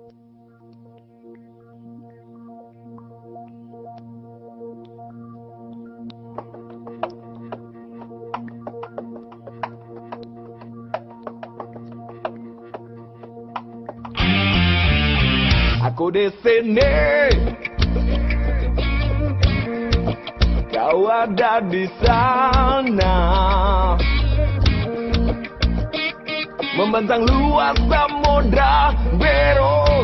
Aku di sini, kau ada di sana, membentang luas samudra biru,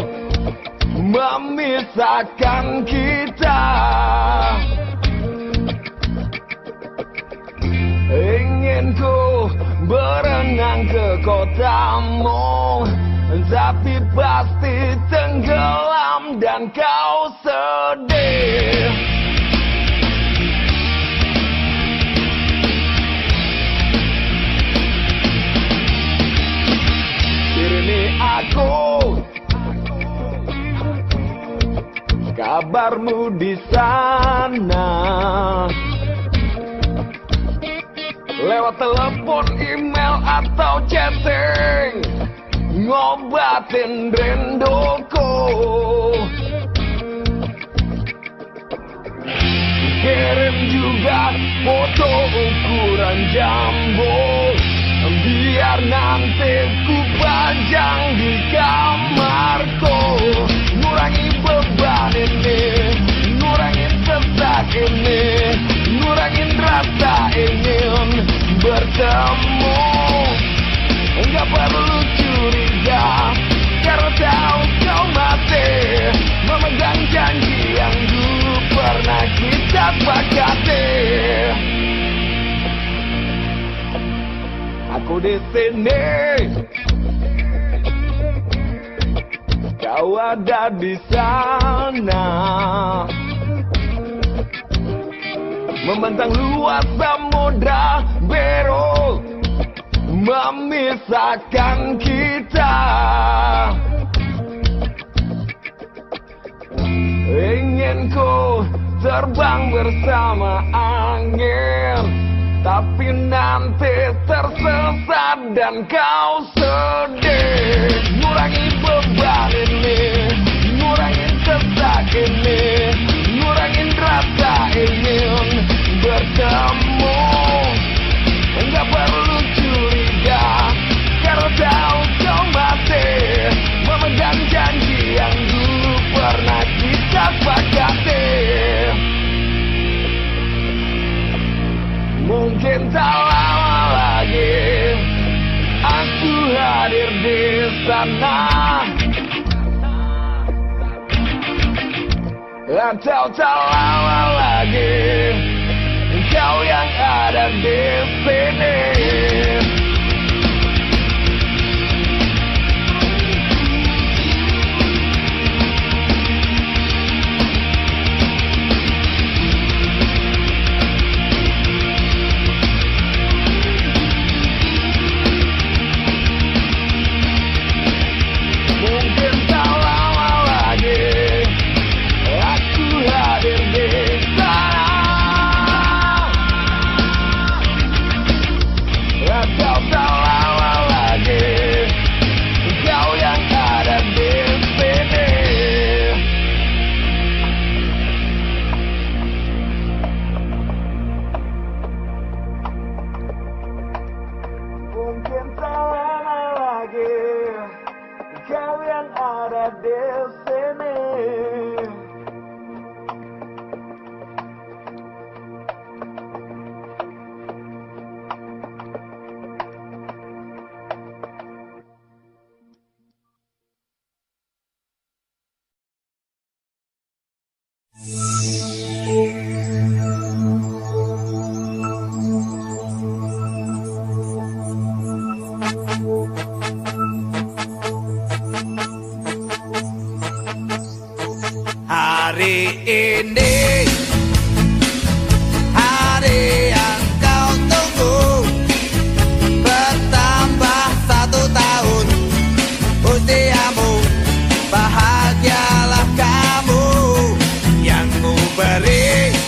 memisahkan kita. Ingin ku berenang ke kotamu, tapi pasti tenggelam dan kau sedih. Kirimi aku kabarmu di sana, lewat telepon, email atau chatting, ngobatin rinduku. Kirim juga foto ukuran jambu, biar nanti ku pajang di kamarku. Ngurangi beban ini, ngurangin sesak ini, ngurangin rasa ingin bertemu. Enggak perlu curiga, karena tahu kau masih memegang janji yang dulu pernah kita sepakati. Aku di sini, kau ada di sana, membentang luas samudra biru, memisahkan kita. Ingin ku terbang bersama angin, tapi nanti tersesat dan kau sedih. Ngurangi beban ini, ngurangin sesak ini, ngurangin rasa ingin bertemu. Enggak perlu curiga, karena tahu kau masih memegang janji yang dulu pernah kita sepakati. Mungkin tak lama lagi aku hadir di sana, atau tak lama lagi kau yang ada di sini. Mungkin tak lama lagi aku hadir di sana, atau tak lama lagi kau yang ada di sini. Mungkin tak lama lagi kau yang ada di sini. Hari ini hari yang kau tunggu, bertambah 1 tahun usiamu. Bahagialah kamu yang ku beri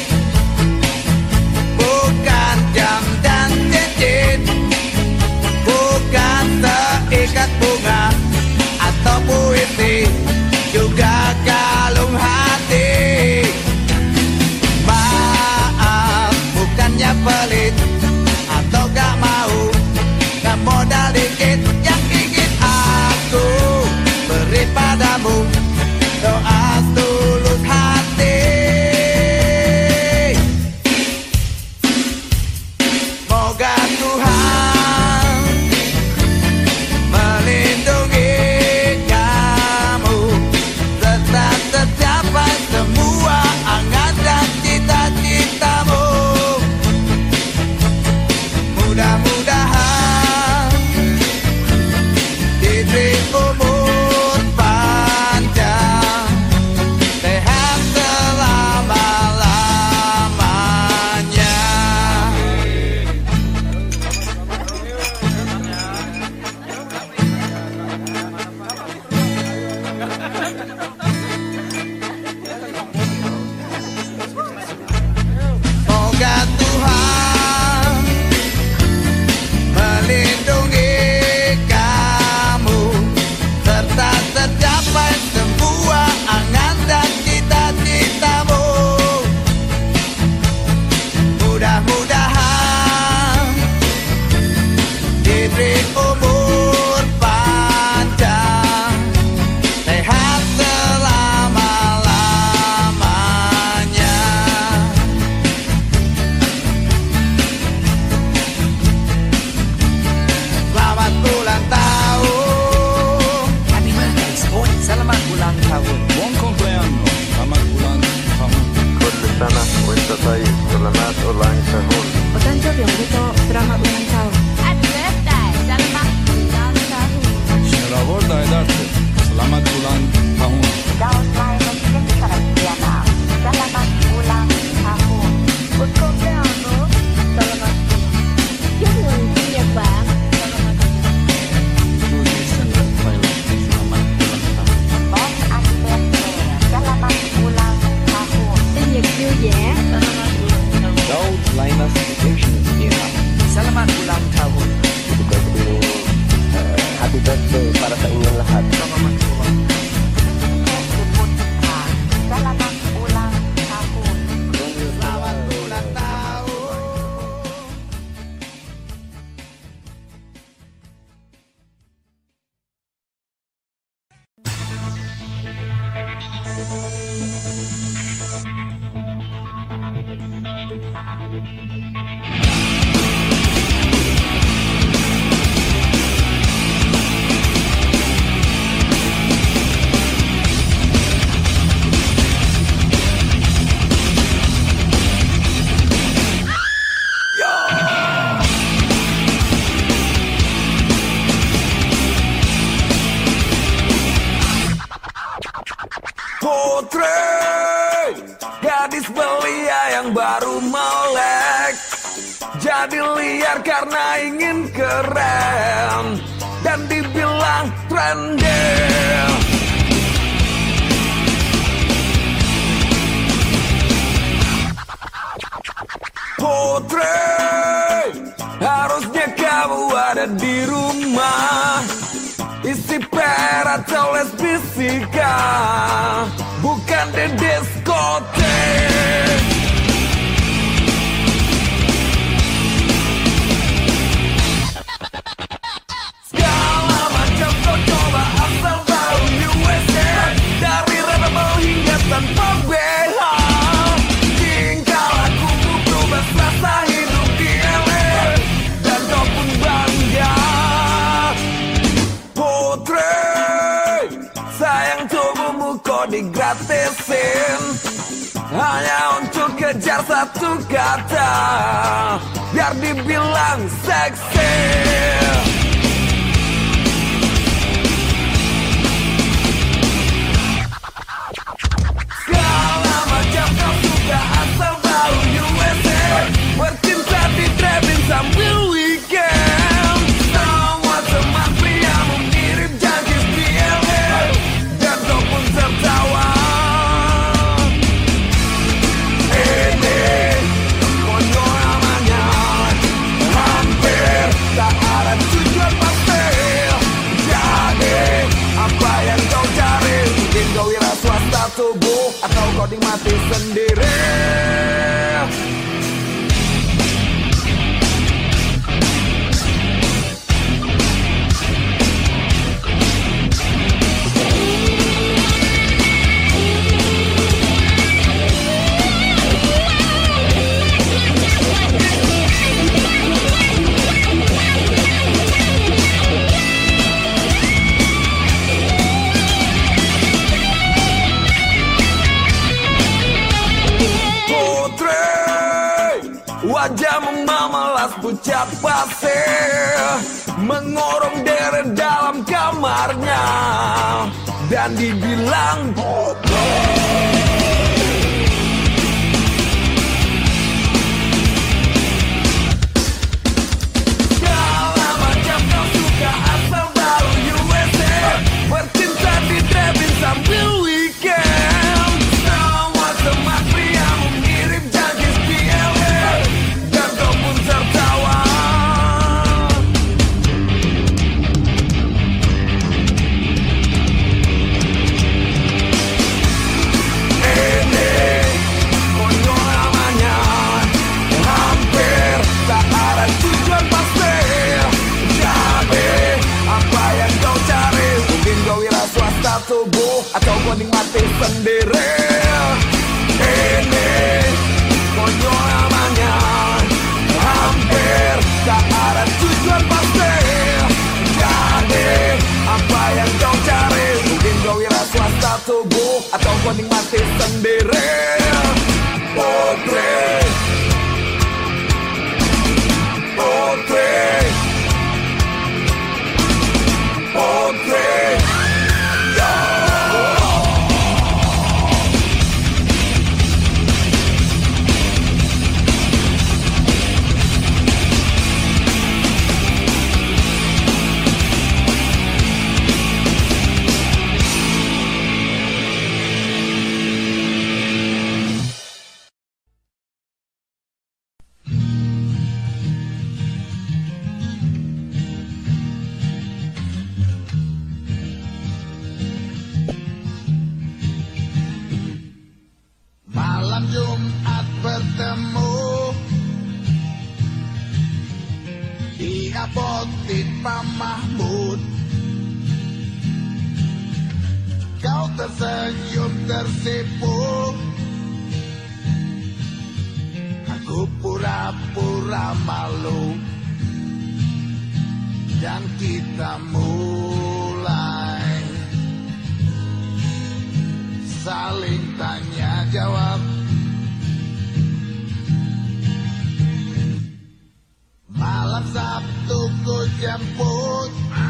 Tatai, selamat ulang tahun. お誕生日おめでとう。Selamat ulang tahun. Happy birthday, selamat ulang tahun. Shravodai Darse, selamat ulang tahun. Daud Lainus Kencaratiana, selamat ulang tahun. Utkopiano, selamat. Chúc mừng sinh nhật bạn. Selamat. Judy Sender Thailand, selamat ulang tahun. Bon anniversaire, selamat ulang tahun. Sinh nhật vui vẻ. Selamat ulang tahun. Daud Linus Asian Vietnam, Selamat ulang tahun. Happy birthday para sa inyong lahat. Debutka, selamat ulang tahun. Selamat ulang tahun. Putri, gadis belia yang baru melek, jadi liar karena ingin keren dan dibilang trendy. Putri, harusnya kamu ada di rumah, isi per atau lesbisika, bukan di diskotek. Segala macam kau coba asal tahu USA, dari rebel hingga tanpa BH. Tingkah lakumu berubah rasa hidup di LA, dan kau pun bangga. Putri, sayang tubuhmu kok digratisin, hanya untuk kejar satu kata, biar dibilang seksi. Segala macam kau suka asal tahu USA, bercinta di driving sambil weekend. Semua teman pria mengirim janji di LA, dan kau pun tertawa. Ini konyol namanya, hampir tak ada tujuan pasti. Jadi apa yang kau cari? Mungkin kau wira swasta tubuh, atau kau nikmati sendiri. Putri, wajahmu memelas pucat pasir, mengurung diri dalam kamarnya, dan dibilang bodoh. Segala macam kau suka asal tahu USA, bercinta di driving sambil weekend. Semua teman pria mengirim janji di LA, dan kau pun tertawa. Ini konyol namanya, hampir tak ada tujuan pasti. Jadi apa yang kau cari? Mungkin kau wira swasta tubuh, atau kau nikmati sendiri. Ini konyol namanya, hampir tak ada tujuan pasti. Jadi apa yang kau cari? Mungkin kau wira swasta tubuh, atau kau nikmati sendiri. Putri, apotik Pak Mahmud. Kau tersenyum tersipu, aku pura-pura malu, dan kita mulai saling tanya jawab. Malam Sabtu ku jemput,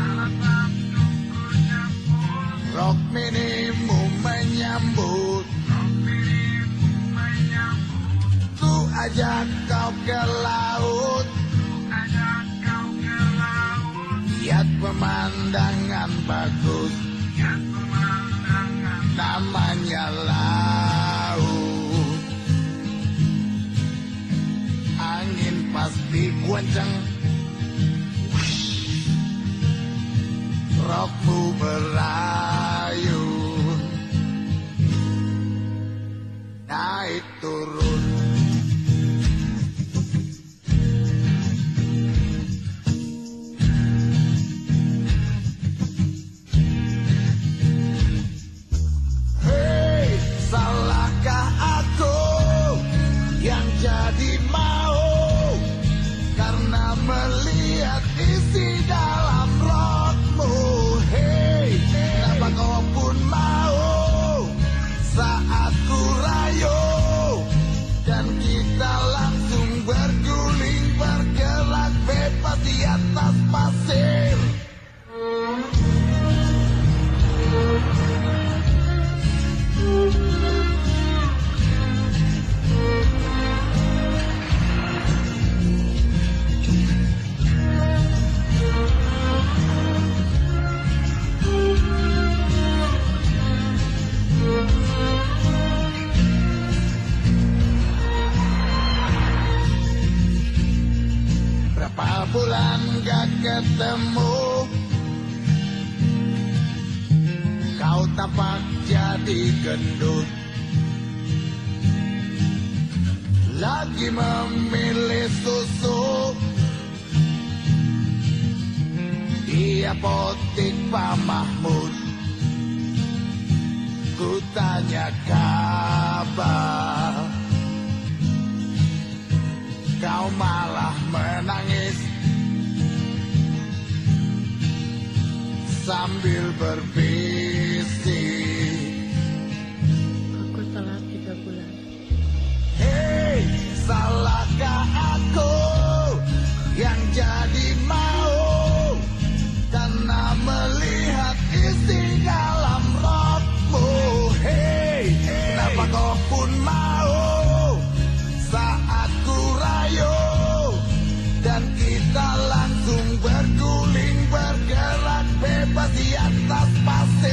rok minimu menyambut, ku ajak kau ke laut, lihat pemandangan bagus, namanya laut. Angin pasti kencang, rokmu berayun, naik turun. Hei, salahkah aku yang jadi mau karena melihat isi dalam rokmu? Hei, kenapa kau pun mau saat ku rayu, dan kita langsung berguling bergerak bebas di atas pasir. Berapa bulan gak ketemu, kau tampak jadi gendut, lagi memilih susu di apotik Pak Mahmud. Ku tanya kabar, kau malah menangis sambil berbisik. Aku telat 3 bulan. Hei, salahkah aku yang jadi mau karena melihat isi dalam rokmu? Hei, kenapa kau pun mau saat ku rayu, dan kita langsung berguling bergerak bebas di atas pasir.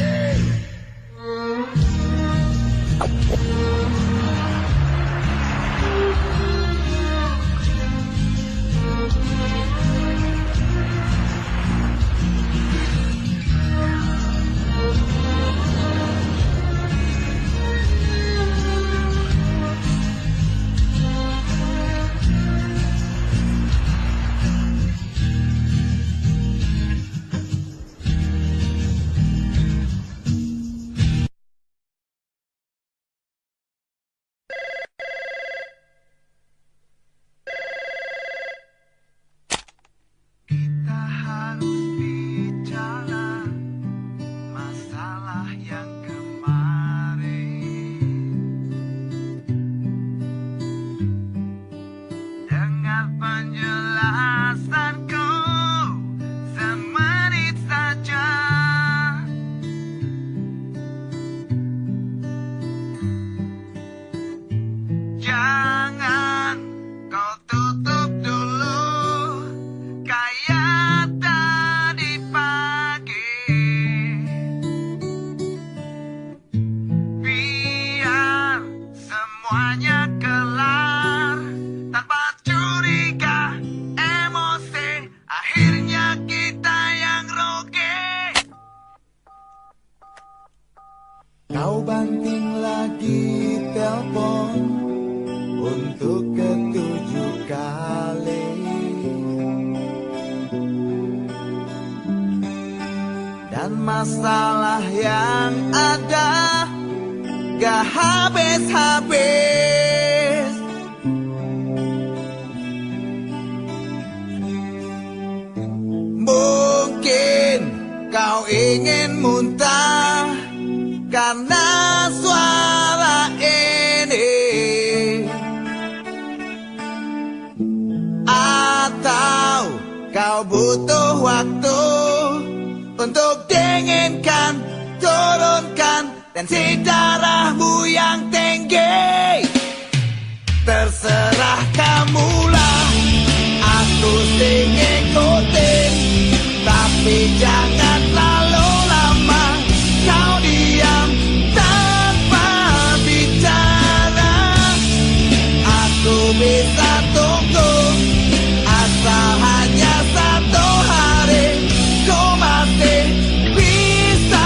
masalah yang ada gak habis-habis. Mungkin kau ingin muntah karena suara ini, atau kau butuh waktu untuk dinginkan, turunkan tensi darahmu yang tinggi. Terserah kamulah, aku sing ngikutin, tapi jangan terlalu lama kau diam tanpa bicara. Aku bisa tunggu, asal hanya satu hari, ku masih bisa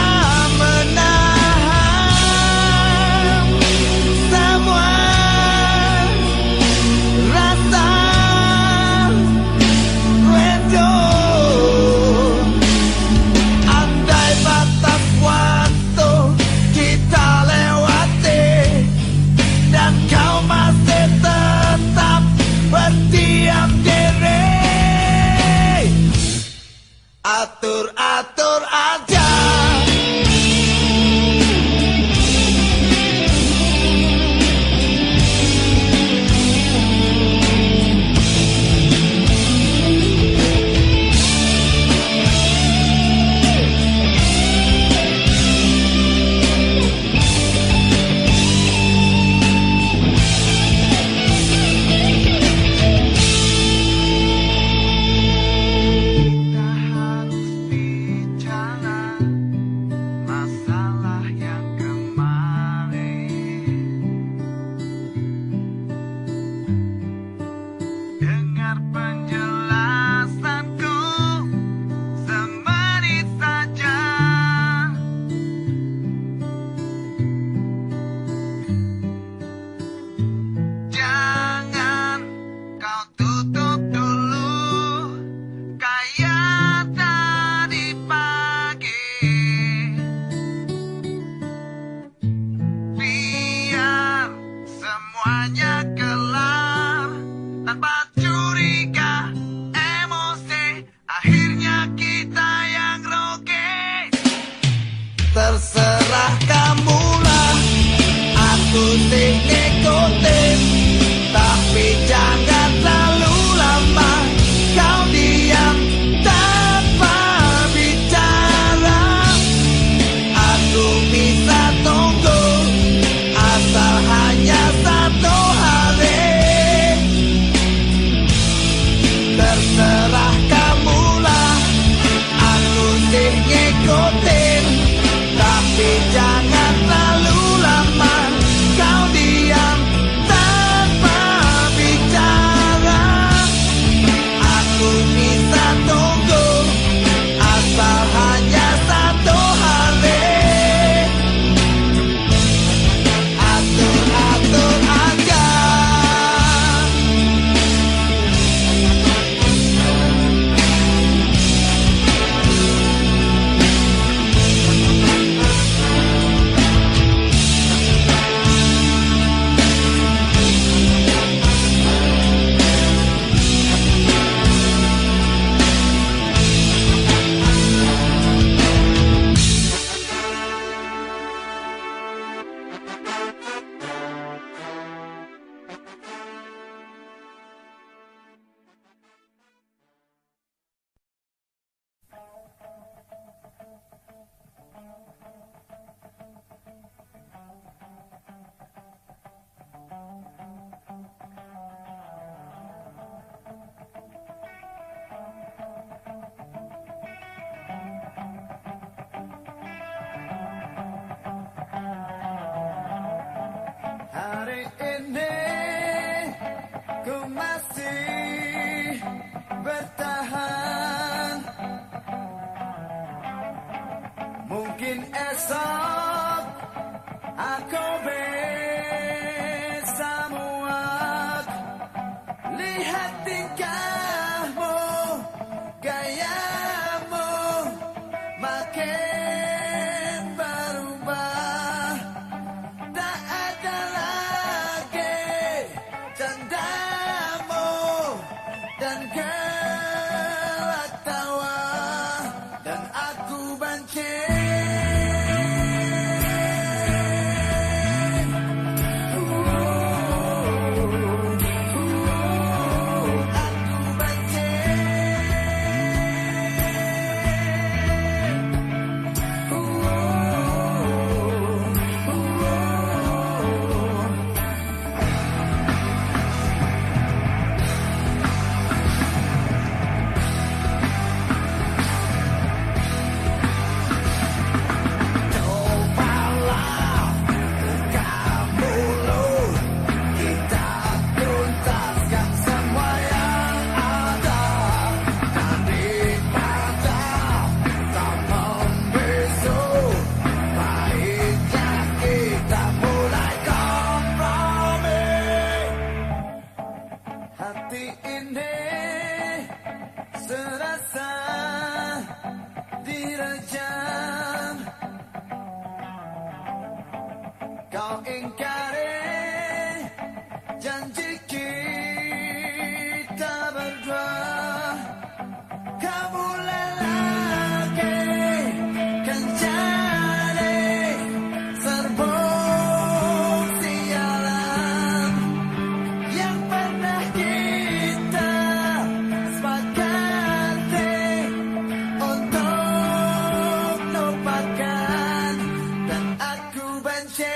menahan semua rasa rindu. Andai batas waktu kita lewati dan kau masih tetap berdiam diri, atur-atur aja. Kita harus bicara masalah yang kemarin. Dengar penjelasanku semenit saja. Jangan kau tutup dulu kayak tadi pagi. Biar semuanya kelar tanpa curiga, emosi, akhirnya kita yang rugi. Terserah kamulah, aku sih ngikutin, tapi jangan terlalu lama kau diam tanpa bicara. Aku bisa tunggu, asal hanya satu hari. Terserah kamulah, aku sih ngikutin, tapi jangan terlalu lama kau diam tanpa bicara. Aku bisa tunggu, asal hanya satu hari. Atur-atur aja. Hari ini ku masih bertahan. Mungkin esok aku bisa muak. Lihat tingkahmu, gayamu makin ini serasa direjam. Kau ingkari janji kita berdua. Kamu lelaki kan jadi serbuk sialan yang pernah kita sepakati untuk lupakan, dan aku benci.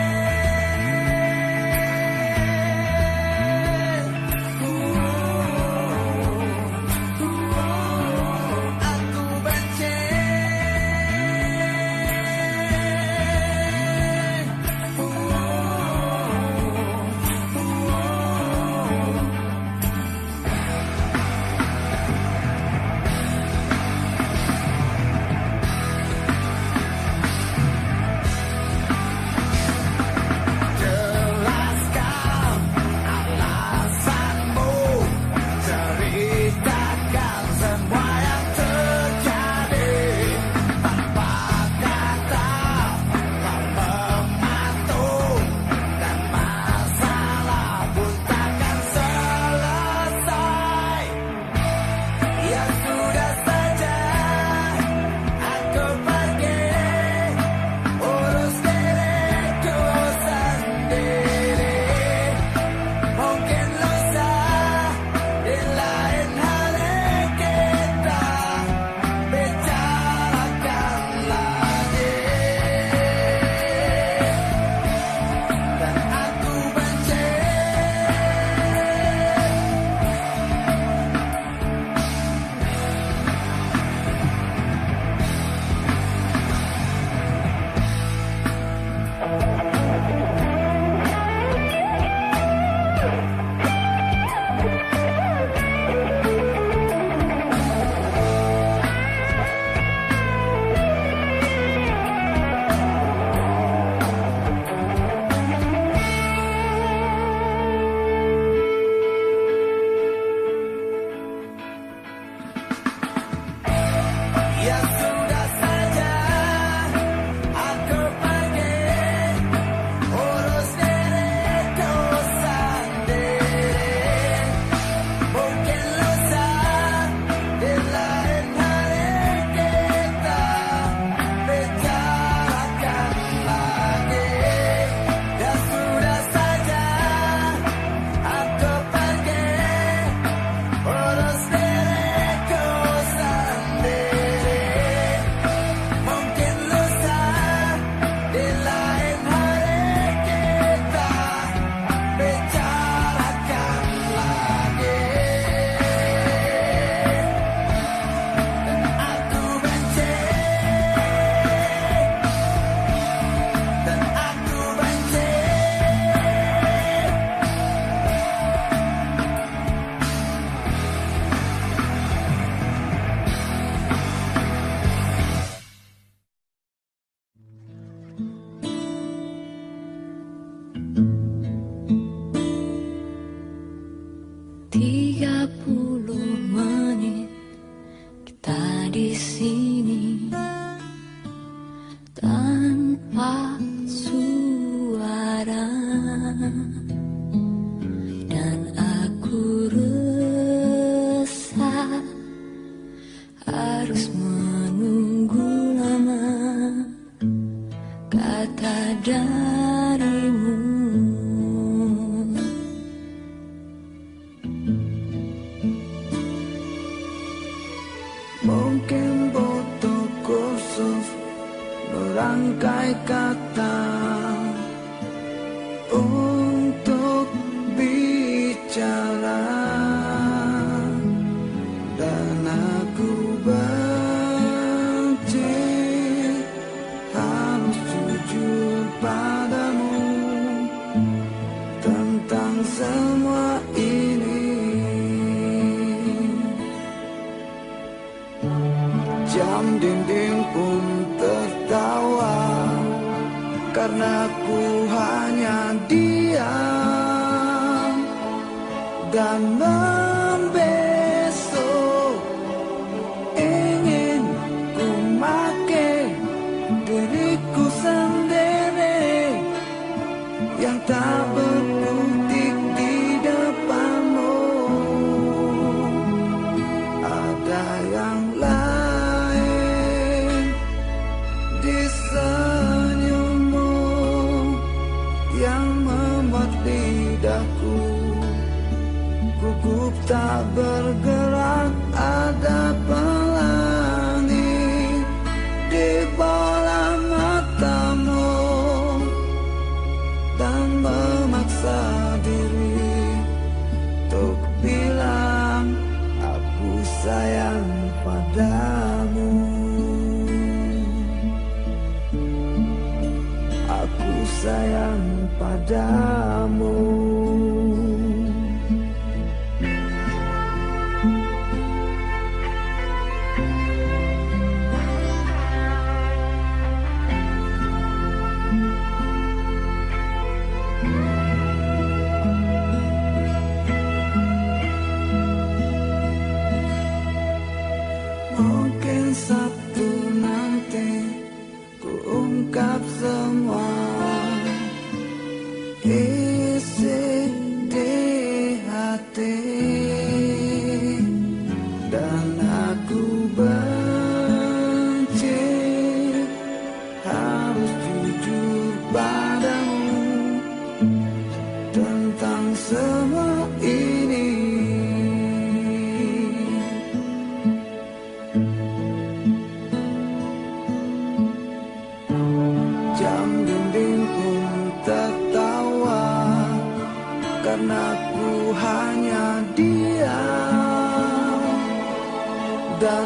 Mungkin butuh khusus merangkai kata untuk bicara, dan aku benci harus jujur padamu tentang semua ini. Jam dinding pun tertawa karena ku hanya diam dan membesok. Ingin ku make diriku sendiri yang tak berkutik di depanmu. Ada yang lain di senyummu yang membuat lidahku gugup tak bergerak. Ada pelangi di bola matamu dan memaksa diri untuk bilang aku sayang padamu. Aku sayang padamu. Mungkin satu nanti ku ungkap semua isi di hati, dan aku benci harus jujur padamu tentang semua ini. Jam dinding pun tertawa karena ku hanya diam dan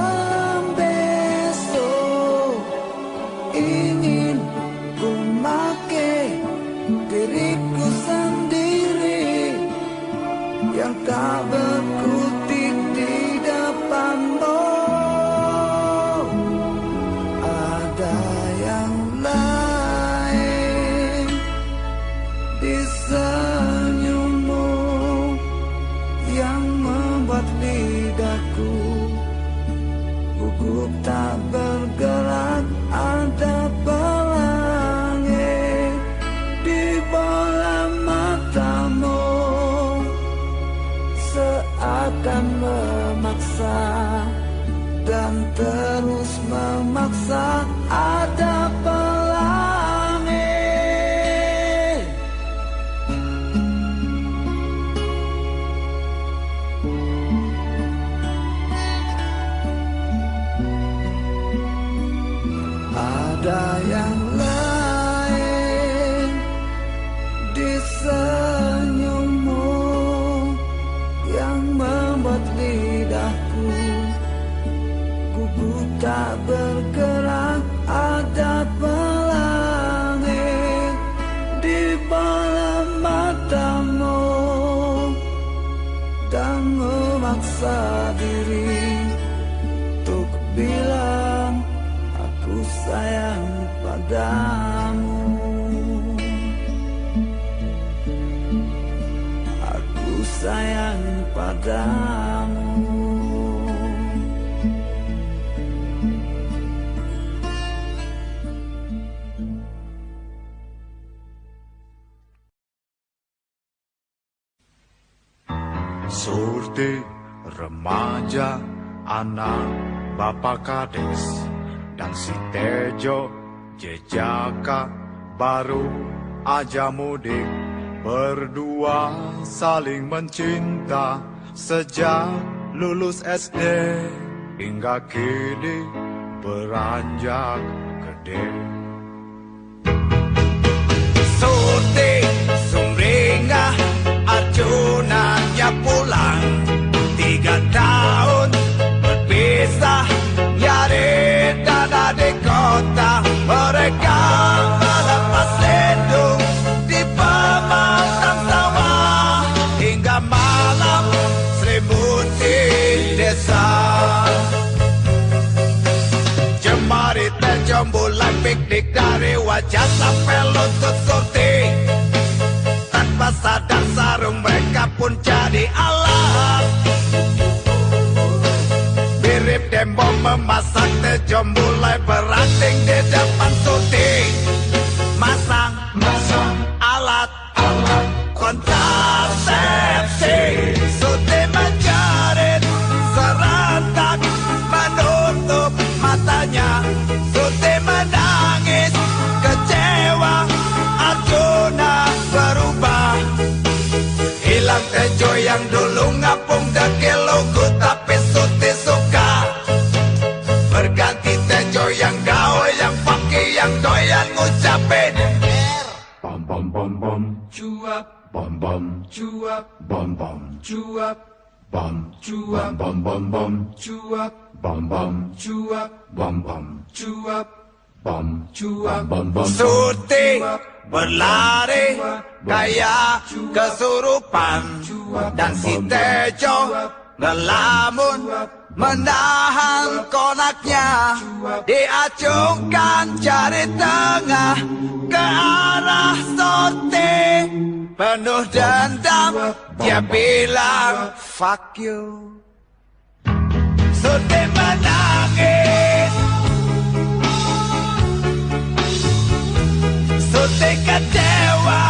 membesok. Ingin ku make diriku sendiri yang tak berkutik di depanmu. Ada yang lain di senyummu yang membuat lidahku gugup tak bergerak. Ada pelangi di bola matamu seakan memaksa dan terus memaksa. Ada pelangi. Ada yang lain di senyummu yang membuat lidahku gugup tak bergerak. Ada pelangi di bola matamu dan memaksa diri untuk bilang aku sayang padamu. Aku sayang padamu. Surti remaja, anak bapak kades, dan si Tejo jejaka baru aja mudik. Berdua saling mencinta sejak lulus SD hingga kini beranjak gede. Surti sumringah Arjunanya pulang 3 tahun berpisah, nyari dana di kota. Mereka melepas lindung di pematang sawah hingga malam selimuti desa. Jemari terjembulan piknik dari wajah sampai lutut Surti. Tanpa sadar sarung mereka pun jadi memasak Tejo mulai beranding di depan syuting. Masang alat kontrasepsi. Syuting menjerit serentak menutup matanya. Syuting menangis kecewa. Arjuna berubah. Hilang Tejo yang dulu ngapung dekil lugu, tapi Suti suka. Berganti Tejo yang gaul, yang funky, yang doyan ngucapin bom bom bom bom cuap, bom bom cuap, bom bom cuap, bom cuap, bom bom bom cuap, bom bom cuap, bom bom cuap, bom cuap, bom bom. Suti berlari kayak kesurupan, dan si Tejo ngelamun menahan konaknya. Diacungkan jari tengah ke arah Suti, penuh dendam dia bilang fuck you. Suti menangis, Suti kecewa.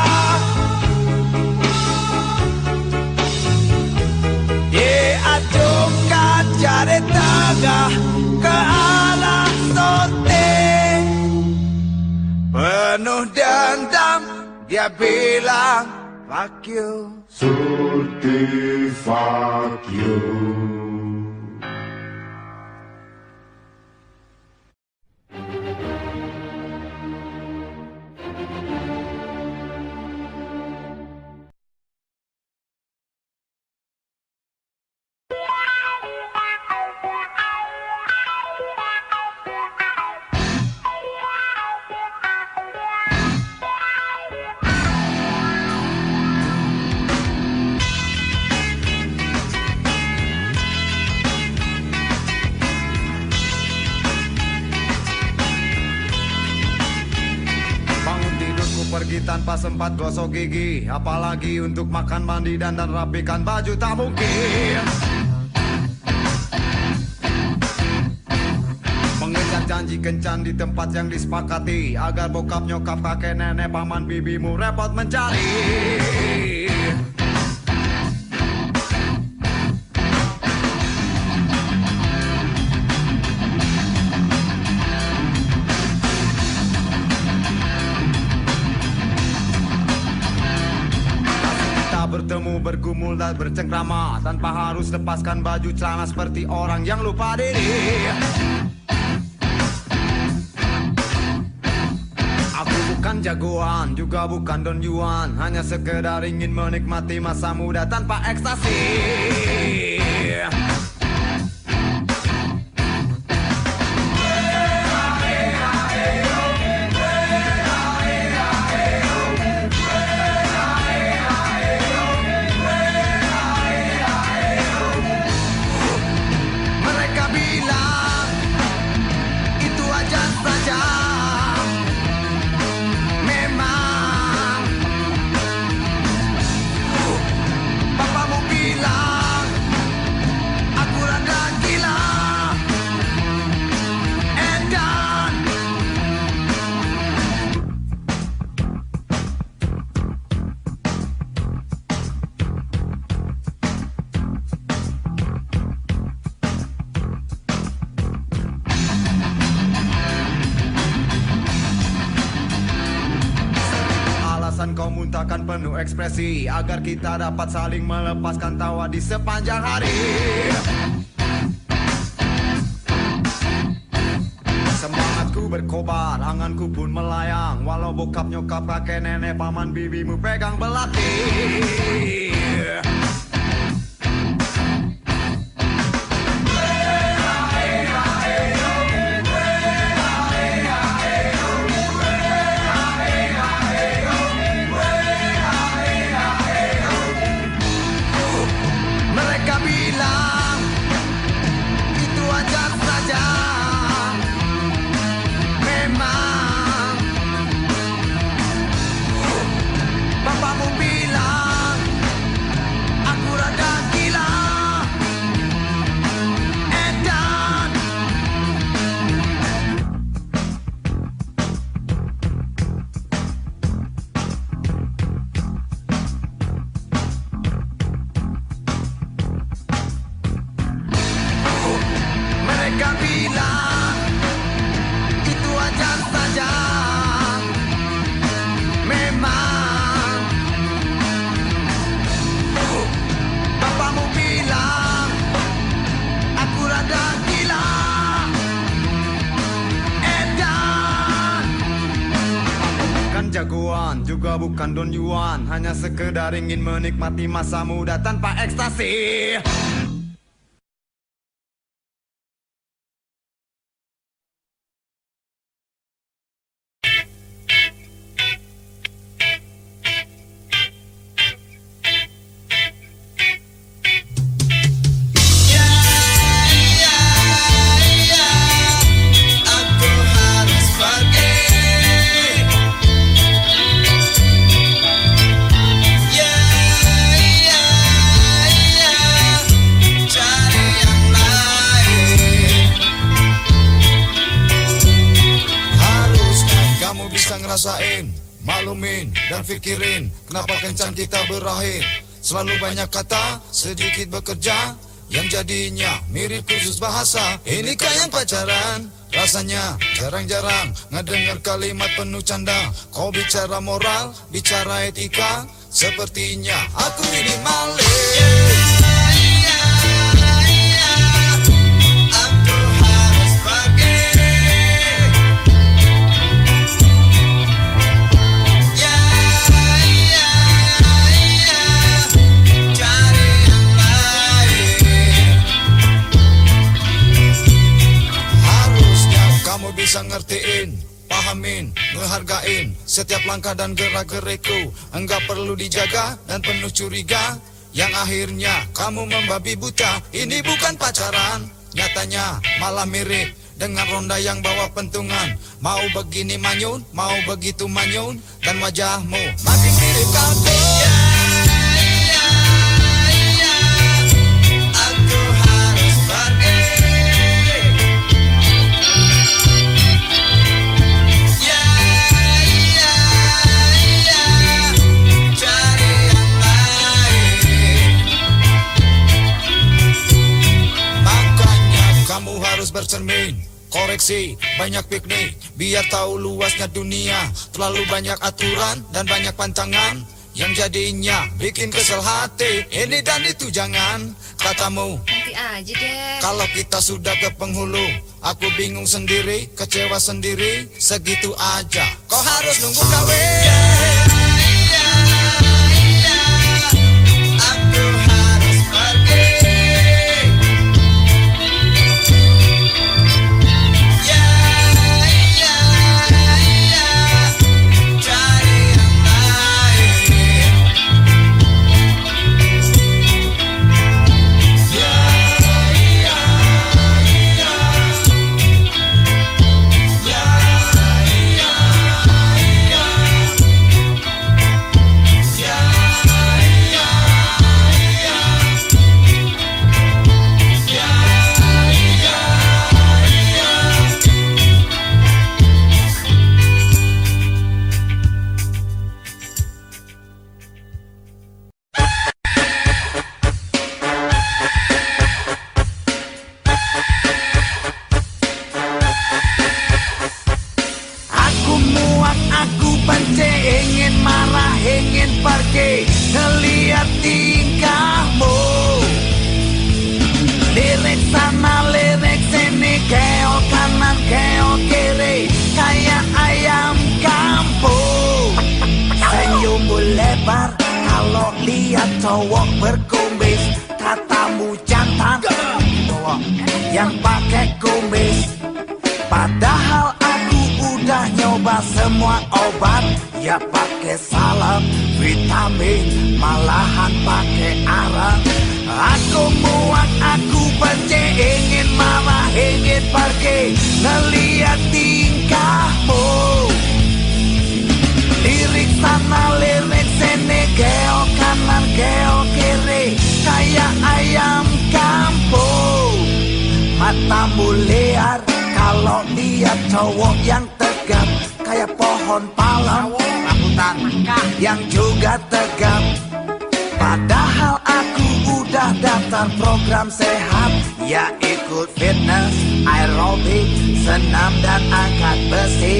Diacungkan jari tengah ke arah Suti, penuh dendam dia bilang fuck you. Suti fuck you. Pergi tanpa sempat gosok gigi, apalagi untuk makan, mandi, dan rapikan baju tak mungkin. Mengejar janji kencan di tempat yang disepakati, agar bokap nyokap kakek nenek paman bibimu repot mencari. Bertemu, bergumul dan bercengkrama, tanpa harus lepaskan baju celana seperti orang yang lupa diri. Aku bukan jagoan, juga bukan Don Juan, hanya sekedar ingin menikmati masa muda tanpa ekstasi. Kau muntahkan penuh ekspresi, agar kita dapat saling melepaskan tawa di sepanjang hari. Semangatku berkobar, anganku pun melayang, walau bokap nyokap kakek nenek paman bibimu pegang belati. jagoan, juga bukan Don Juan. Hanya sekedar ingin menikmati masa muda tanpa ekstasi. Rasain, maklumin dan pikirin kenapa kencan kita berakhir. Selalu banyak kata, sedikit bekerja, yang jadinya mirip kursus bahasa. Inikah yang pacaran? Rasanya jarang-jarang ngedengar kalimat penuh canda. Kau bicara moral, bicara etika, sepertinya aku ini maling. Bisa ngertiin, pahamin, ngehargain setiap langkah dan gerak-gerikku. Enggak perlu dijaga dan penuh curiga, yang akhirnya kamu membabi buta. Ini bukan pacaran, nyatanya malah mirip dengan ronda yang bawa pentungan. Mau begini manyun, mau begitu manyun, dan wajahmu makin mirip kaku. Bercermin, koreksi, banyak piknik, biar tahu luasnya dunia. Terlalu banyak aturan dan banyak pantangan, yang jadinya bikin kesel hati. Ini dan itu jangan, katamu Nanti aja deh. kalau kita sudah ke penghulu. Aku bingung sendiri, kecewa sendiri, segitu aja kau harus nunggu kawin. Aku harus pergi. Cowok berkumis, katamu jantan yang pakai kumis. Padahal aku udah nyoba semua obat, ya pakai salep, vitamin, malahan pakai arang. Aku muak, aku benci, ingin marah, ingin pergi, ngeliat tingkahmu. Lirik sana, lirik sini, geo kanan, geo kiri, kayak ayam kampung. Matamu liar, kalau lihat cowok yang tegap, kayak pohon palem, rambutan yang juga tegap. Padahal aku udah daftar program sehat, ya ikut fitness, aerobik, senam dan angkat besi.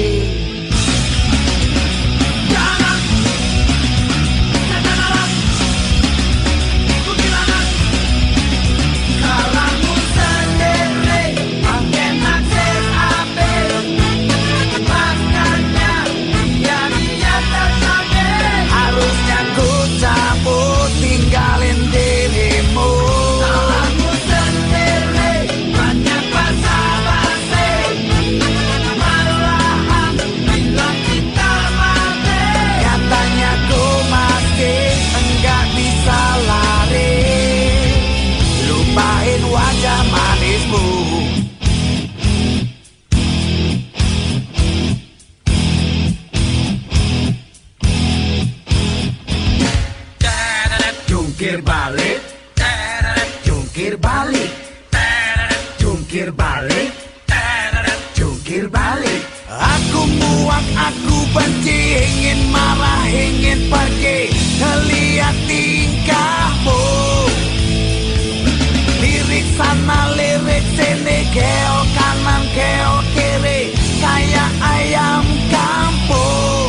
wajah manismu. Jungkir balik, jungkir balik, jungkir balik, jungkir balik. Aku muak, aku benci, ingin marah, ingin pergi, ngeliat tingkahmu. Lirik sana, lirik sini, keo kanan, keo kiri, kayak ayam kampung.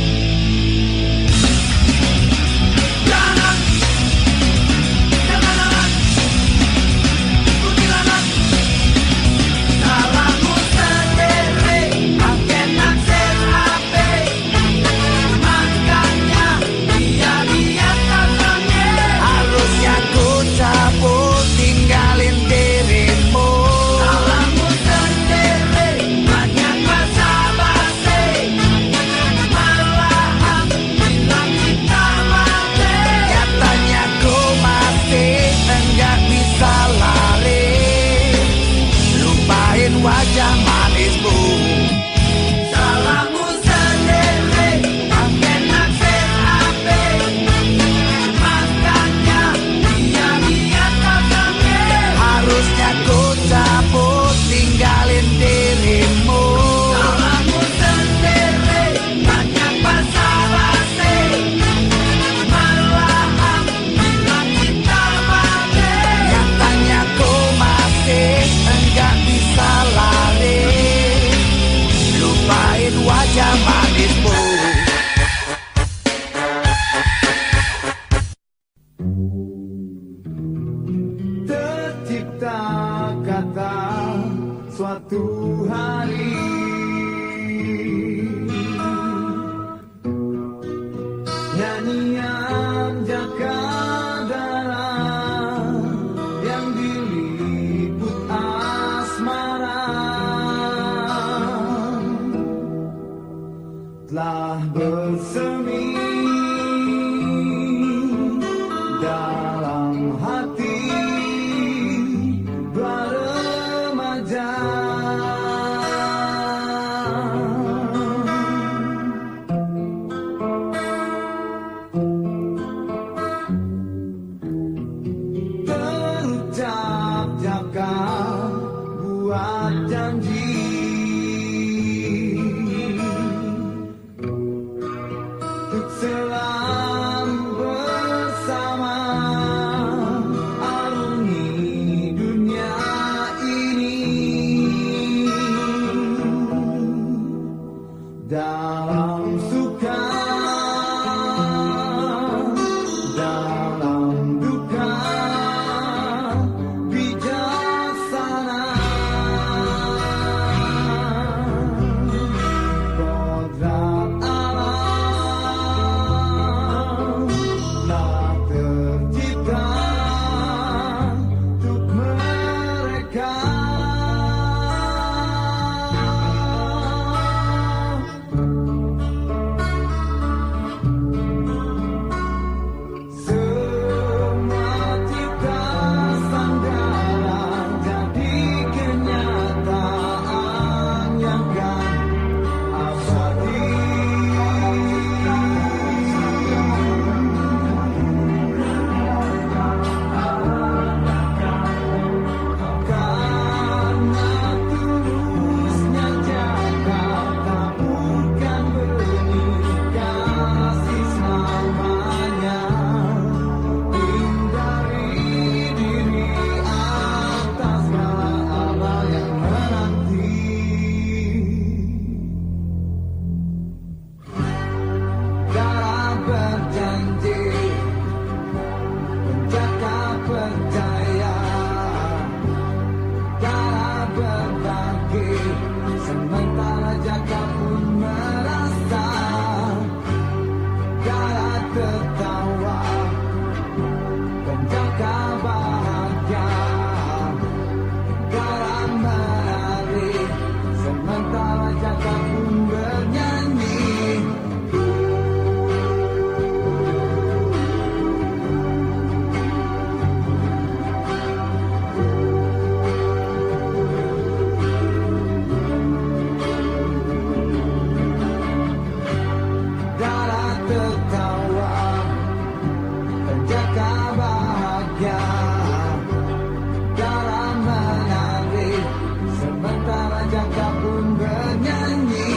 Wajah manismu. Salahmu sendiri, pakai naksir api. Makanya dia katanya harusnya ku cabut, tinggalin dirimu. Salahmu sendiri, banyak basa-basi. Malahan bilang kita mati. Katanya ku masih enggak bisa lari, lupain wajah manismu. Tercipta kata suatu hari, nyanyian Jakadara yang diliput asmara telah bersemi dalam hati dua remaja. Terucap jaka buat janji, untuk selalu bersama arungi dunia ini. Dalam suka, dalam duka, bijaksana. Kodrat alam telah tercipta untuk mereka. Semua cipta sandaran jadi kenyataan yang kan abadi. Karena tulusnya Jakarta bukan benih kasih selamanya. Hindari diri atas segala abal yang menanti. Darah berjanji menjaga percaya, darah berbagi, sementara jaga pun merasa. Darah tertawa menjaga bahagia, darah menari, sementara jaga pun bernyanyi. indahnya dalam menari, sementara jangka pun bernyanyi.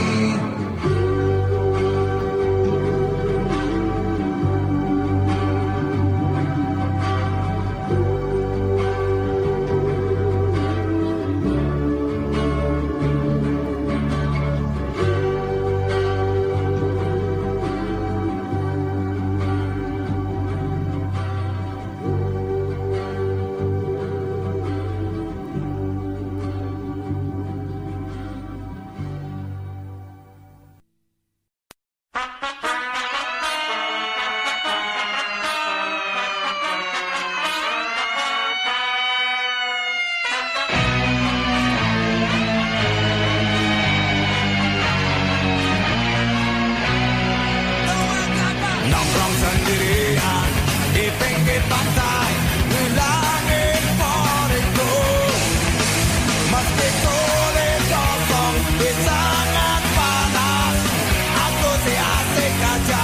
Nongkrong sendirian di pinggir pantai, ngilangin forinku. Meski kulit kosong di sangat panas, aku sih asik aja.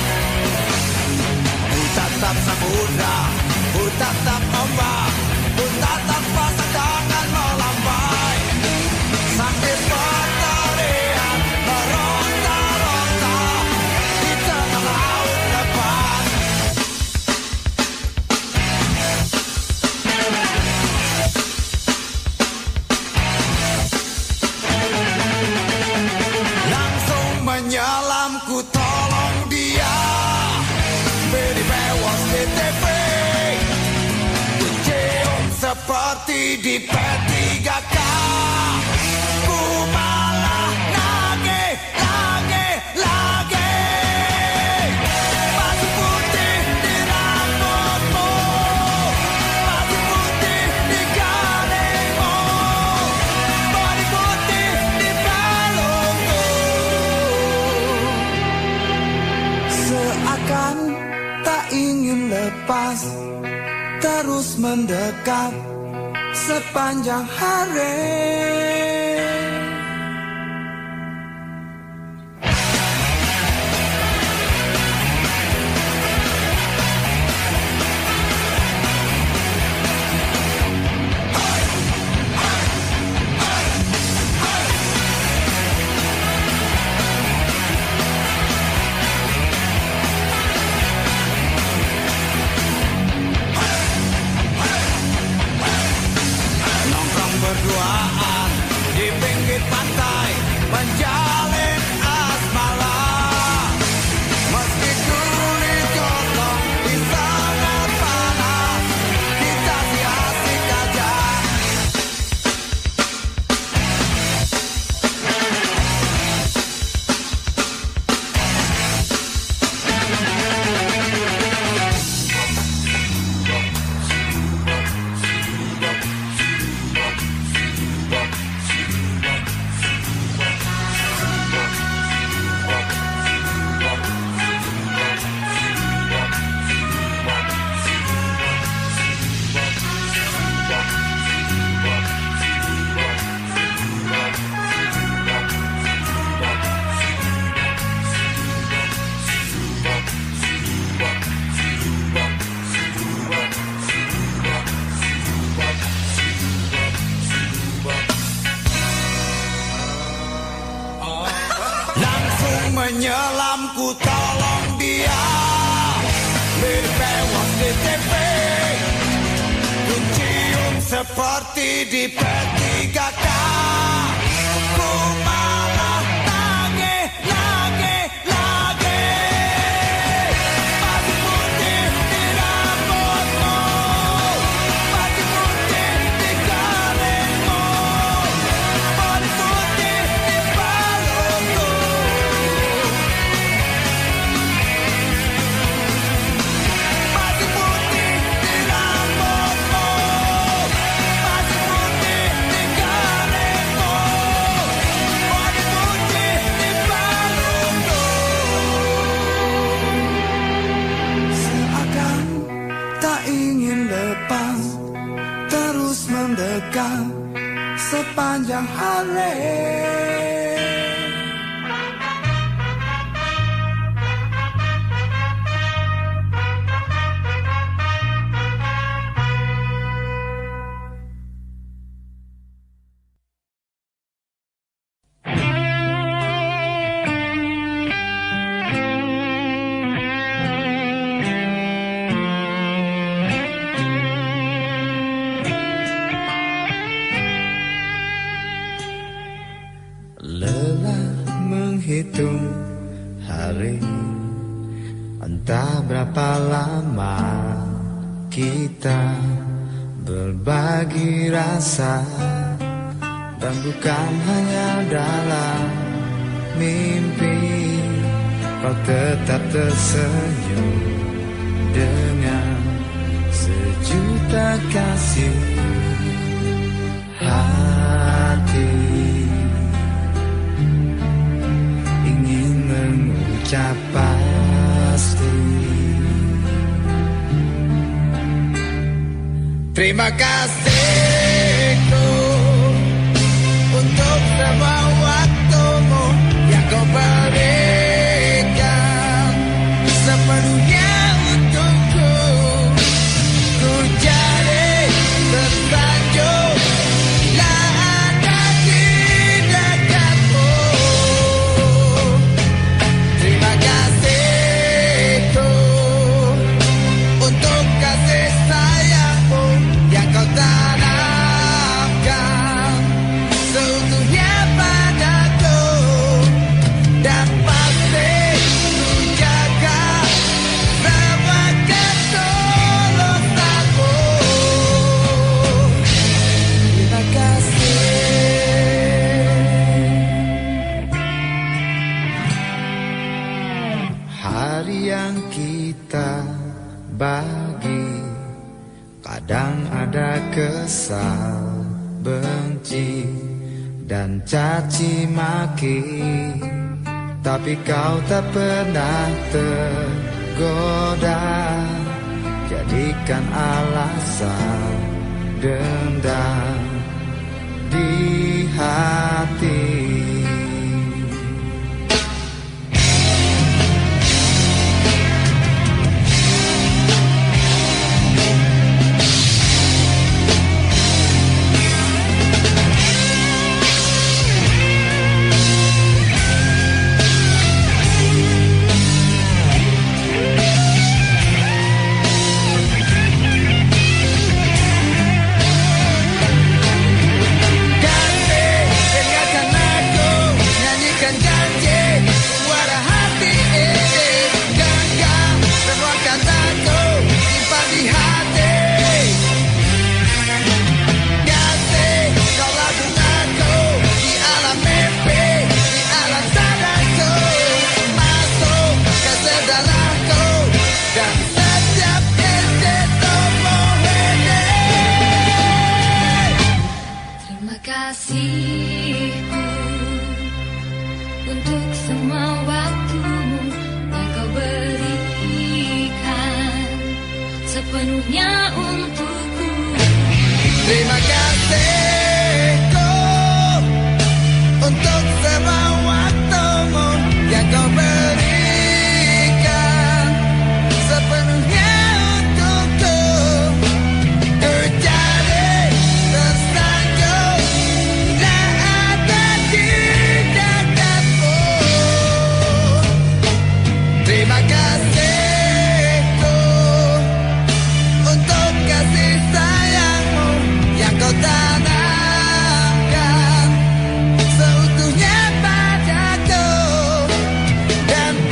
Ku tatap samudra, ku tatap ombak, ku tatap pasangan melambai. Sambil berteriak meronta-ronta di tengah laut lepas. Langsung menyelam, ku tolong dia. Beri bewas di TV, ku cium seperti di P3K. Ku malah lagi. Baju putih di rambutmu, baju putih di kalengmu, baju putih di pelukku. Seakan tak ingin lepas, terus mendekat sepanjang hari. Nongkrong berduaan di pinggir pantai, menjalin asmara. Meski kulit kosong di sangat panas, kita sih asik aja. Langsung menyelam, ku tolong dia. Beri bewas di TV, ku cium seperti di P3K. Ku malah lagi. Baju putih di rambutmu, baju putih di kalengmu, baju putih di pelukku. Baju putih di rambutmu, baju putih di kalengmu, baju putih di pelukku. Seakan tak ingin lepas, terus mendekat sepanjang hari. menghitung hari, entah berapa lama kita berbagi rasa, dan bukan hanya dalam mimpi kau tetap tersenyum dengan sejuta kasih. Hati ingin mengucap pasti terima kasihku untuk semua waktumu yang kau berikan sepenuhnya untukku. Ku jadi tersanjung bila ada di dekatmu. Terima kasihku untuk kasih sayangmu yang kau tanamkan seutuhnya padaku, dan pasti ku jaga semua ketulusanmu. Terima kasih. Hari yang kita bagi kadang ada kesal, benci, dan caci maki, tapi kau tak pernah tergoda jadikan alasan dendam di hati. Kasihku untuk semua waktumu yang kau berikan sepenuhnya untukku. Terima kasihku untuk semua waktumu yang kau berikan sepenuhnya untukku. Ku jadi tersanjung bila ada di dekatmu. Terima kasihku untuk kasih sayangmu yang kau tanamkan seutuhnya padaku, dan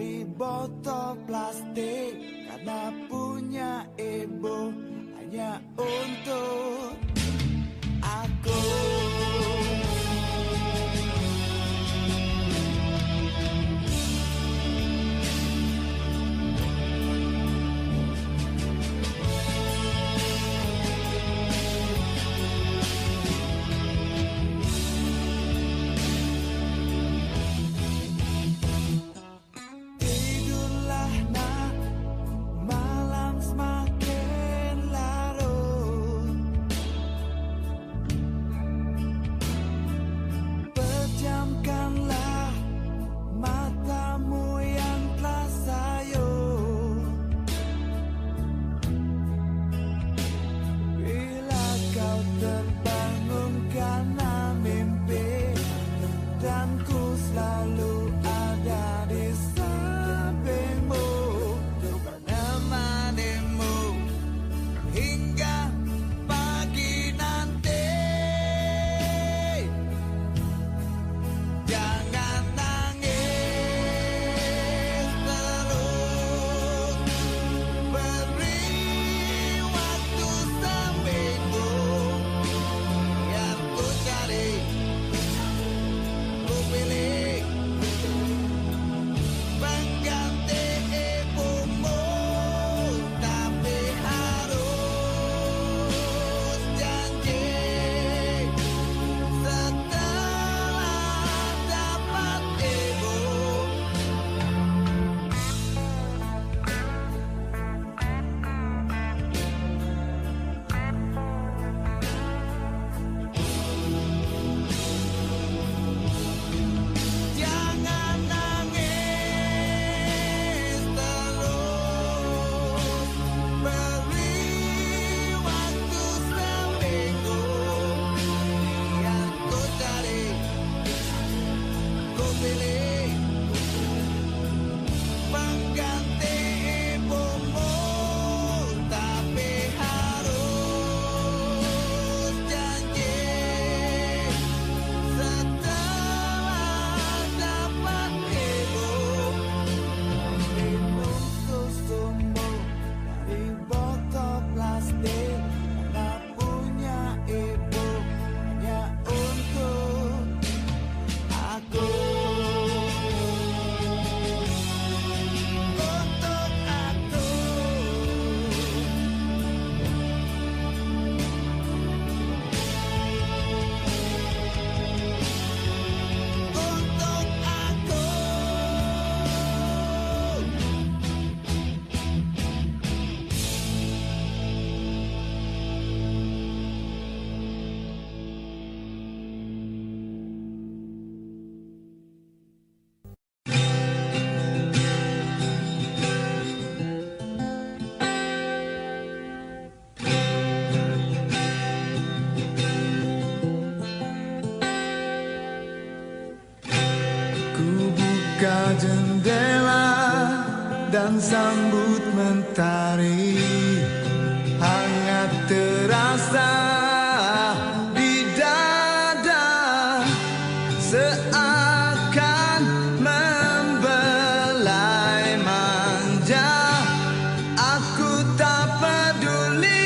dari botol plastik, karena punya ibu hanya untuk aku. Jendela dan sambut mentari hangat terasa di dada, seakan membelai manja. Aku tak peduli.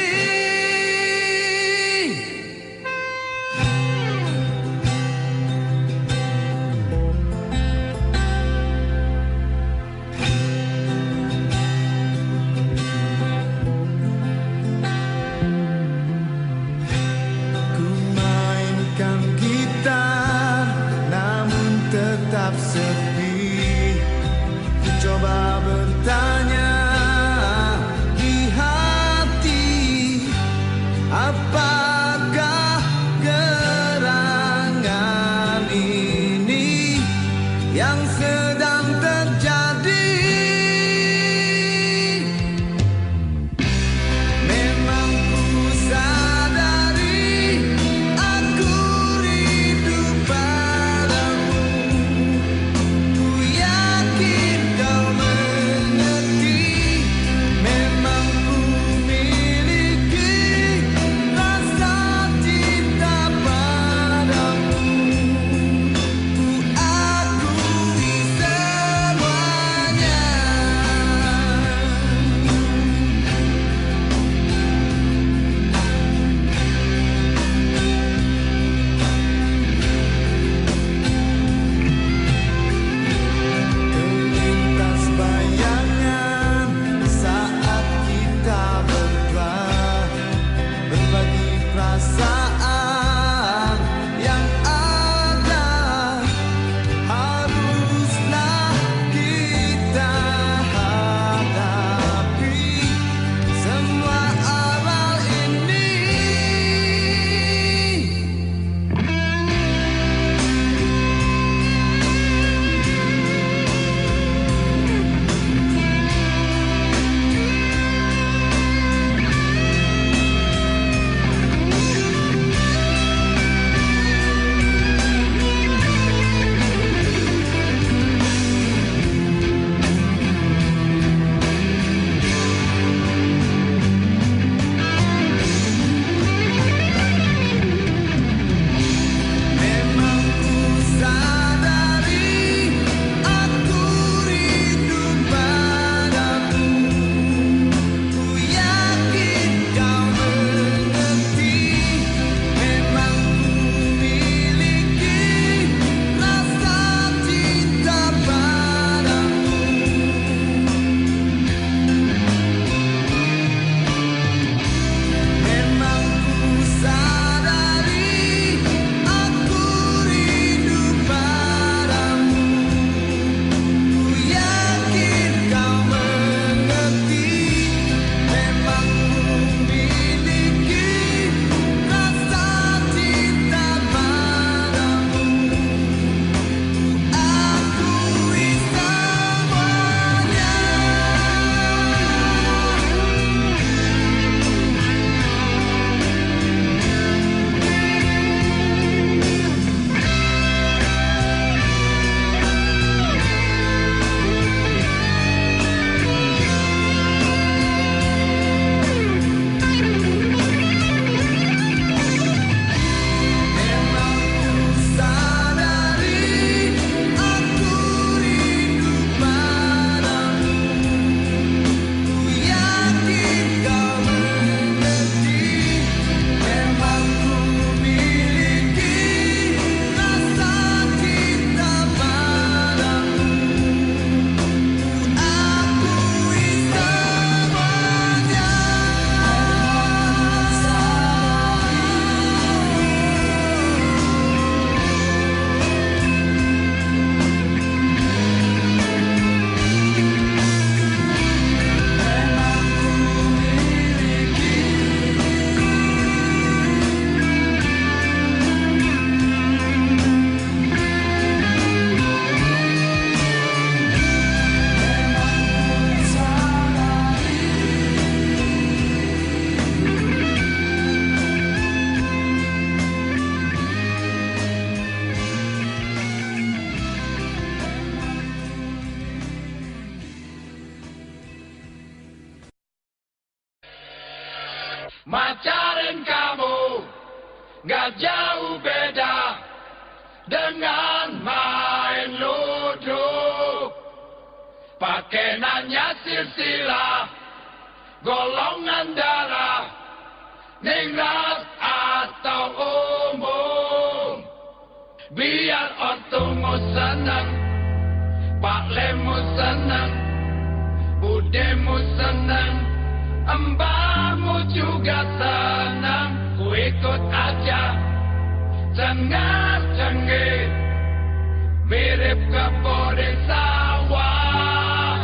Macarin kamu gak jauh beda dengan main ludruk. Pakai nanya silsilah golongan darah, ningrat atau umum. Biar ortumu senang, Pak Lemu senang, Budemu senang, Mbahmu juga senang. Ku ikut aja, cengar-cengir, mirip kebun sawah.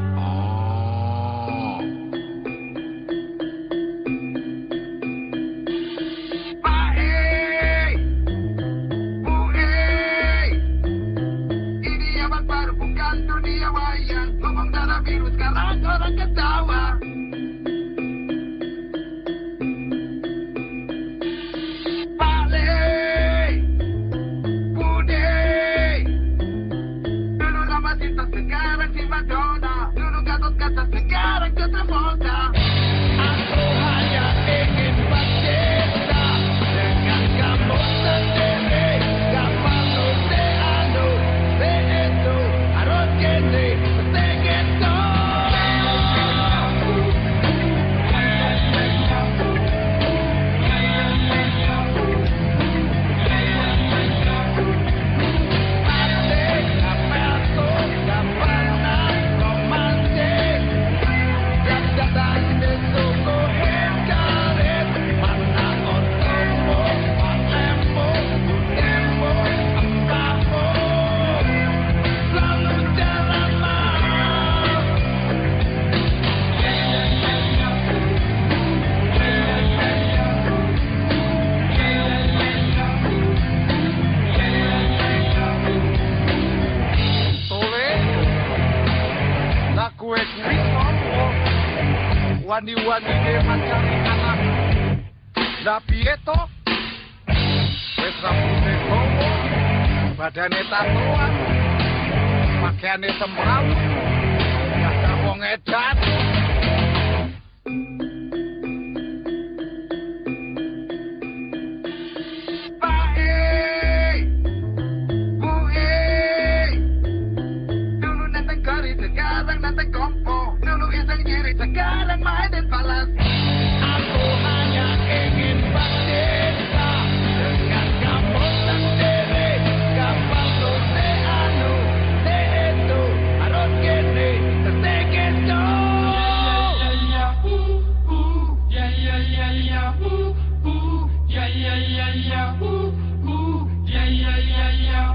Pak Bu ini zaman baru bukan dunia wayang. Ngomong darah biru sekarang orang ketawa. Sekarang si Madonna, dulu Gatot-Kaca, sekarang ke Travolta. Aku hanya ingin bercinta dengan kamu sendiri. Gak perlu anu, itu, harus gini, segitu. Wani-wani dia mencari anak. Tapi itu wis rambutnya gowo, badannya tatoan, pakaiannya semrawut, gak ada wong edan. Dulu nenteng kari, sekarang nenteng kompo. Dulu iseng nyiri, sekarang mainin balas. Aku hanya ingin bercinta dengan kamu sendiri. Gak perlu anu, itu, harus gini, segitu. Ya ya ya ya, ya ya ya ya, ya ya ya ya,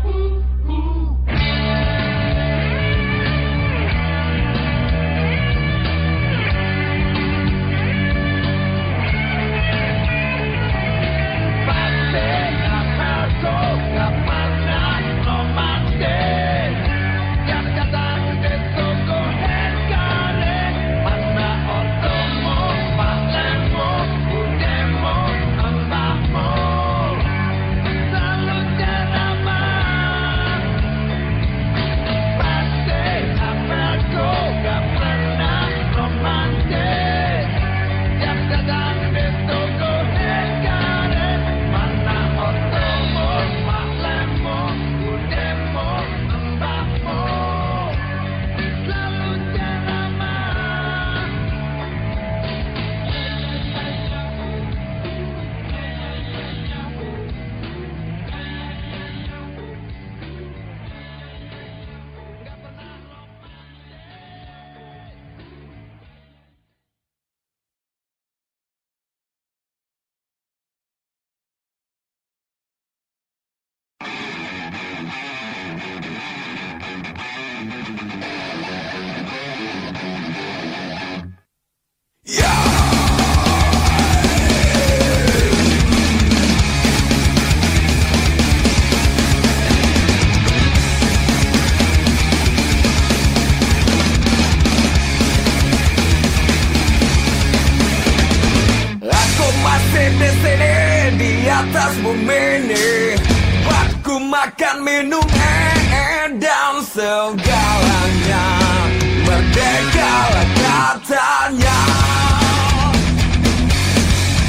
atas bumi ini, buatku makan minum dan segalanya. Merdeka lah katanya.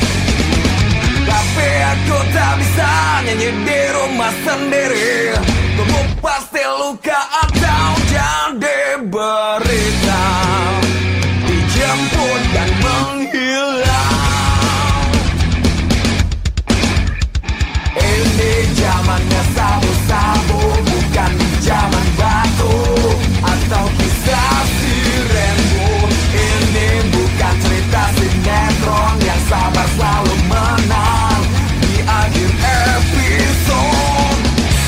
sendiri. Tubuh pasti luka atau jadi berita, dijemput dan menghilang. Ini zamannya sabu-sabu, bukan zaman batu atau kisah si Rembo. Ini bukan cerita sinetron yang sabar selalu menang di akhir episode.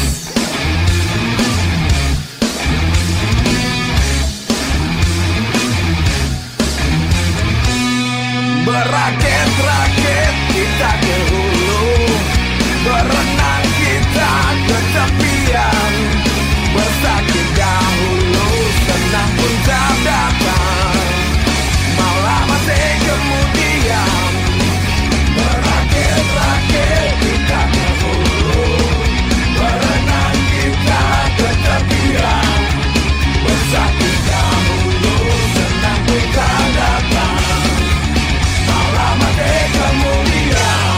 Berakit-rakit kita ke hulu, berenang kita ke tepian, bersakit dahulu, senang pun tak datang, malah masih kemudian. Berakit-rakit kita ke hulu, berenang kita ke tepian, bersakit dahulu, senang pun tak datang, malah masih kemudian.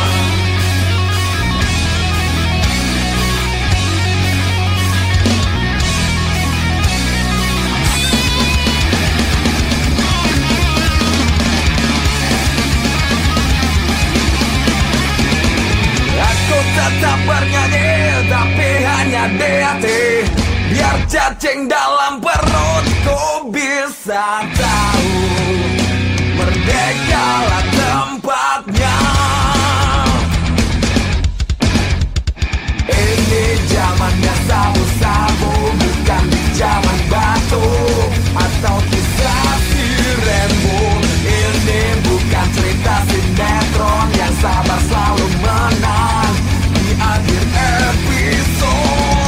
Aku tetap bernyanyi, tapi hanya di hati. Biar cacing dalam perutku bisa tahu, merdekalah tempatnya. Ini zamannya sabu-sabu, bukan zaman batu atau kisah si Rembo. Ini bukan cerita sinetron yang sabar selalu menang di akhir episode.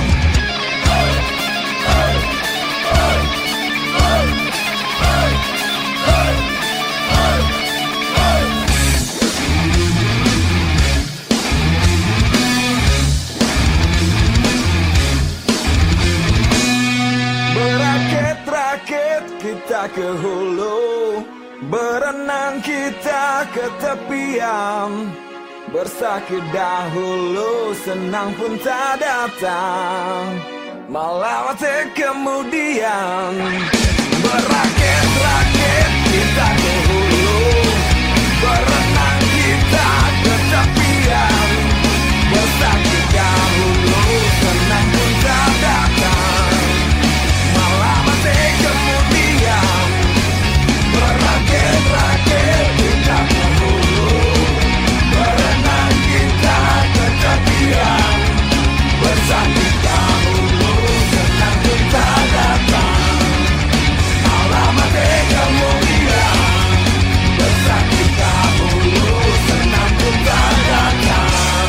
Berakit-rakit kita ke hulu, berenang kita ke tepian, bersakit dahulu, senang pun tak datang, malah mati kemudian. Berakit-rakit kita ke hulu, berenang kita ke tepian, bersakit dahulu, senang pun tak datang, malah mati kemudian. Berakit-rakit kita ke hulu, berenang kita ke tepian, bersakit dahulu, senang pun tak datang, malah mati kemudian. Bersakit dahulu, senang pun tak datang,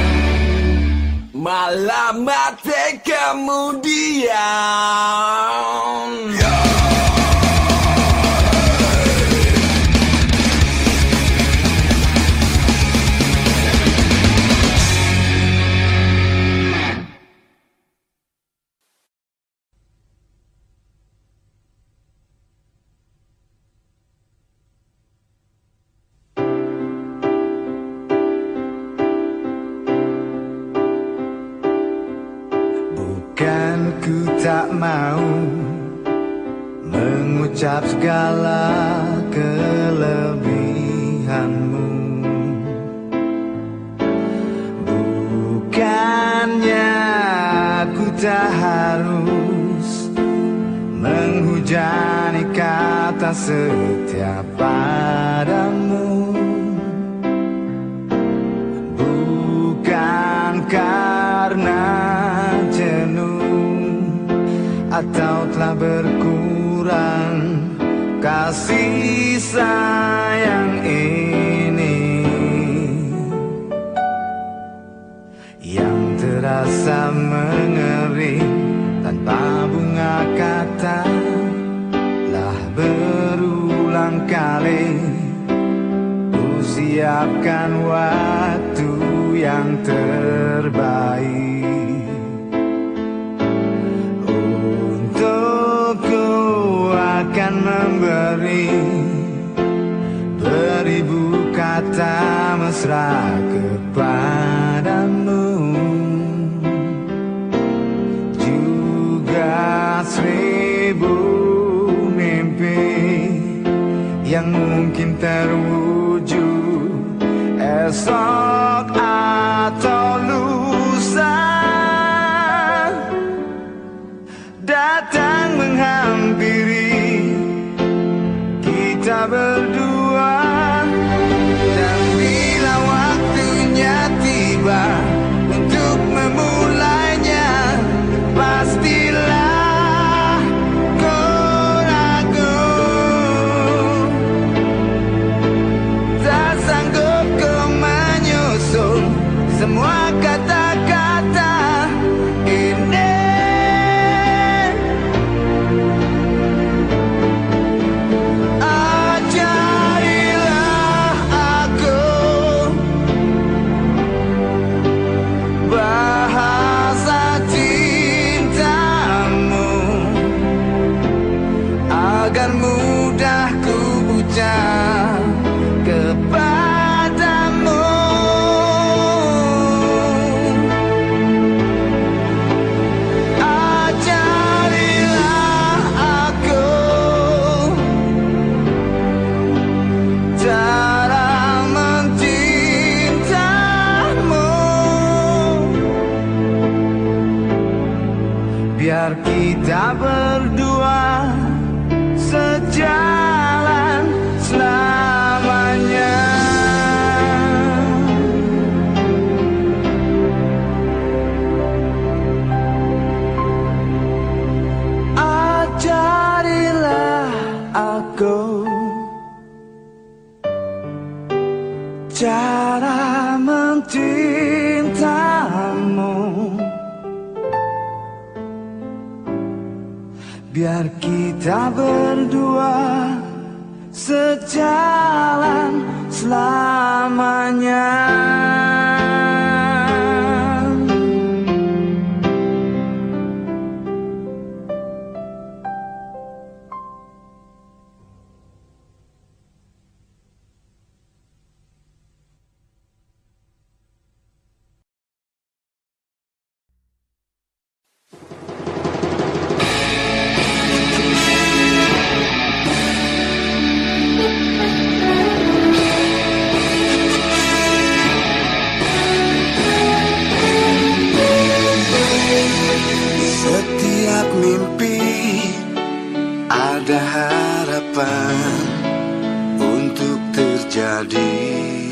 malah mati kemudian. Bukan ku tak mau mengucap segala kelebihanmu, bukannya ku tak harus menghujani kata setia padamu. Bukan karena jenuh atau telah berkurang kasih sayang ini yang terasa mengering tanpa bunga kata. Lah berulang kali ku siapkan waktu yang terbaik untukku, akan memberi beribu kata mesra kepadamu. seribu mimpi yang mungkin terwujud esok atau lusa, datang menghampiri kita berdua. Dan bila waktunya tiba untuk memulainya, pastilah kau ragu. Tak sanggup kau menyusun semua kata-kata ini. Ajarilah aku bahasa cintamu agar mudah ku ucap kepadamu. Ajarilah aku cara mencintamu, biar kita berdua sejalan selamanya. Ajarilah aku cara mencintamu, biar kita berdua sejalan selamanya. Setiap mimpi ada harapan untuk terjadi,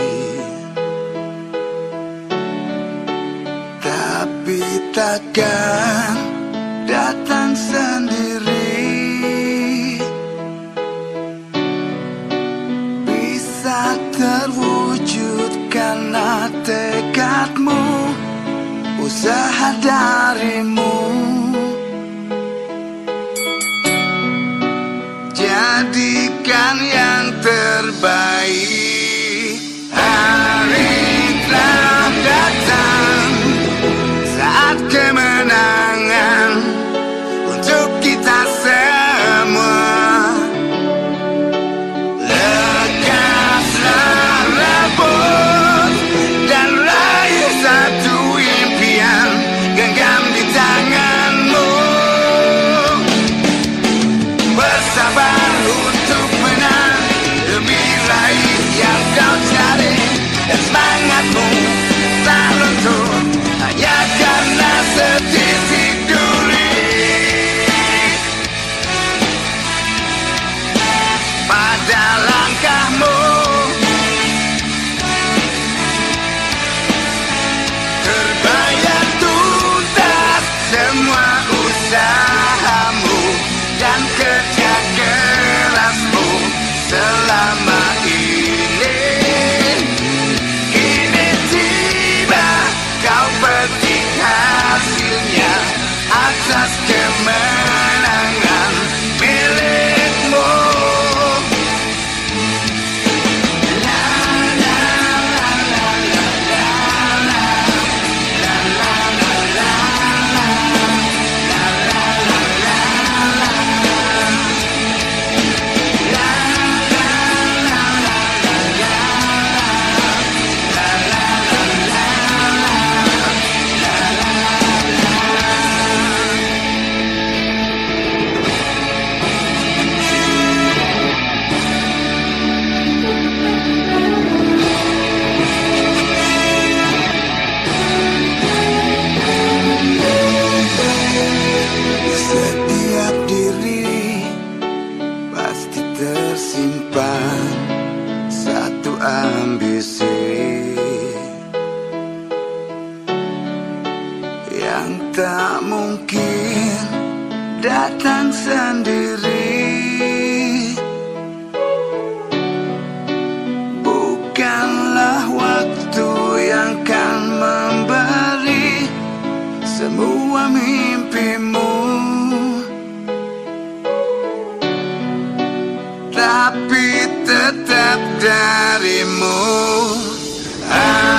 tapi takkan datang sendiri. Bisa terwujud karena tekadmu, usaha darimu. Jadikan yang terbaik. Hari telah datang, saat kemenangan untuk kita semua. Lekaslah rebut dan raih satu impian, genggam di tanganmu. Bersabar untuk menang demi raih yang tersimpan satu ambisi yang tak mungkin datang sendiri. Bukanlah waktu yang kan memberi semua mimpimu, tapi tetap darimu.